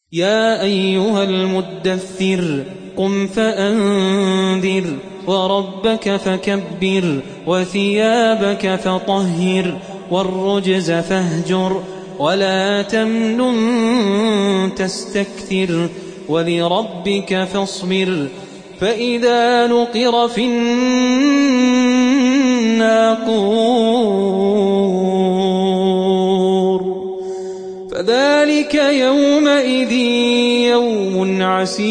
يا أيها المدثر قم فأنذر وربك فكبر وثيابك فطهر والرجز فاهجر ولا تمنن تستكثر ولربك فاصبر فإذا نقر في الناقور فذلك يومئذ يوم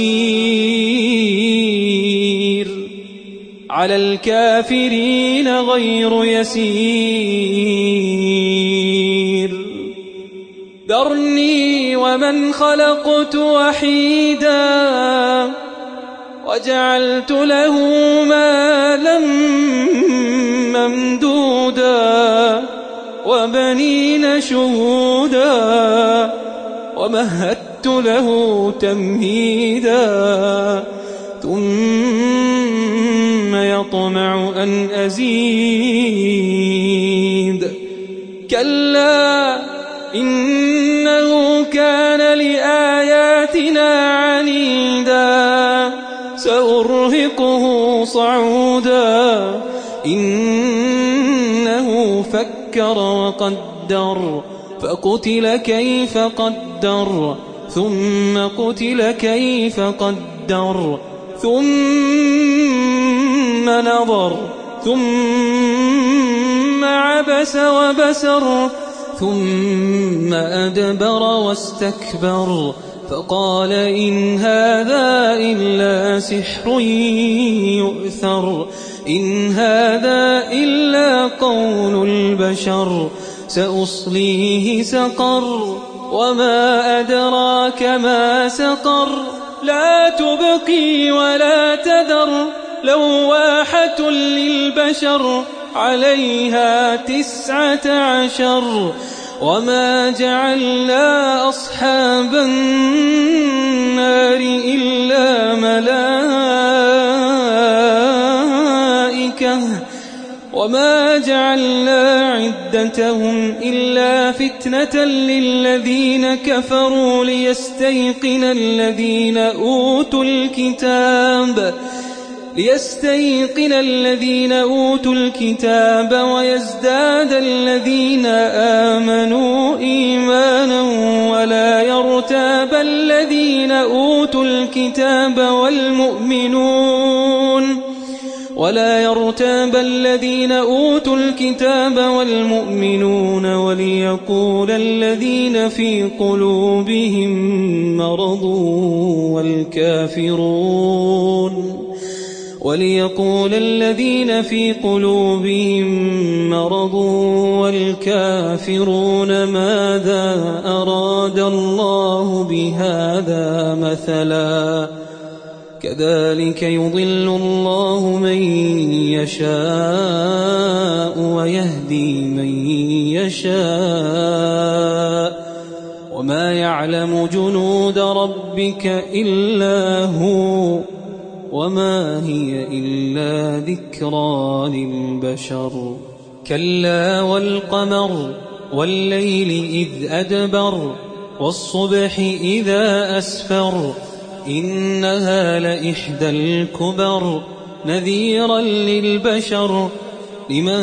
عسير على الكافرين غير يسير ذرني ومن خلقت وحيدا وجعلت له مالا ممدودا وبنين شهودا ومهدت له تمهيدا ثم يطمع أن أزيد كلا إنه كان لآياتنا عنيدا سأرهقه صعودا إنه فكر وقدر فقتل كيف قدر ثم قتل كيف قدر ثم نظر ثم عبس وبسر ثم أدبر واستكبر فقال إن هذا إلا سحر يؤثر إن هذا إلا قول البشر سأصليه سقر وما أدراك ما سقر لا تبقي ولا تذر لواحة للبشر عليها 19 وما جعلنا أصحاب النار إلا ملائكة وما جعلنا عدتهم إلا فتنة للذين كفروا ليستيقن الذين أوتوا الكتاب ويزداد الذين آمنوا إيمانا ولا يرتاب الذين أوتوا الكتاب والمؤمنون وليقول الذين في قلوبهم مرض والكافرون ماذا أراد الله بهذا مثلا كذلك يضل الله من يشاء ويهدي من يشاء وما يعلم جنود ربك إلا هو وما هي إلا ذكرى للبشر كلا والقمر والليل إذ أدبر والصبح إذا أسفر إنها لإحدى الكبر نذيرا للبشر لمن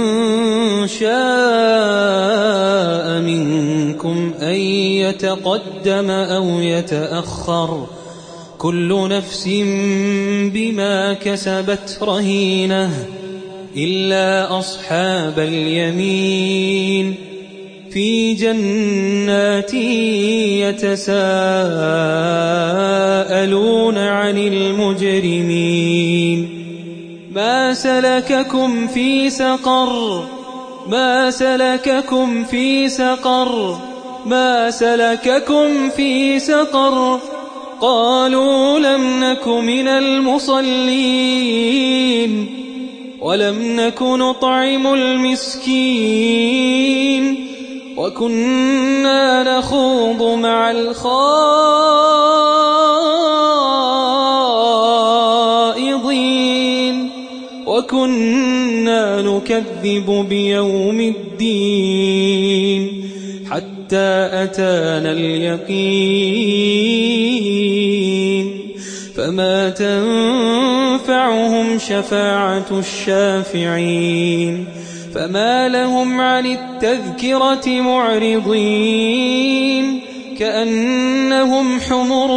شاء منكم أن يتقدم أو يتأخر كل نفس بما كسبت رهينة إلا أصحاب اليمين في جنات يتساءلون عن المجرمين ما سلككم في سقر ما سلككم في سقر قالوا لم نك من المصلين ولم نك نطعم المسكين وكنا نخوض مع الخائضين وكنا نكذب بيوم الدين حتى أتانا اليقين فما تنفعهم شفاعة الشافعين فما لهم عن التذكرة معرضين كأنهم حمر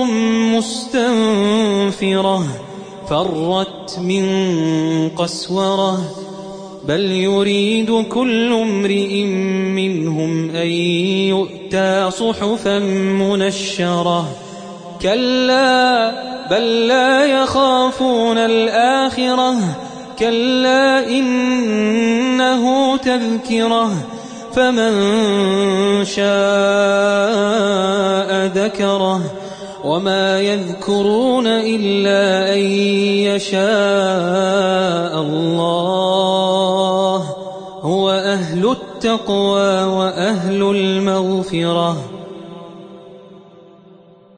مستنفرة فرت من قسورة بل يريد كل امرئ منهم أن يؤتى صحفا منشرة كلا بل لا يخافون الآخرة كلا إنه تذكرة فمن شاء ذكره وما يذكرون إلا أن يشاء الله هو أهل التقوى وأهل المغفرة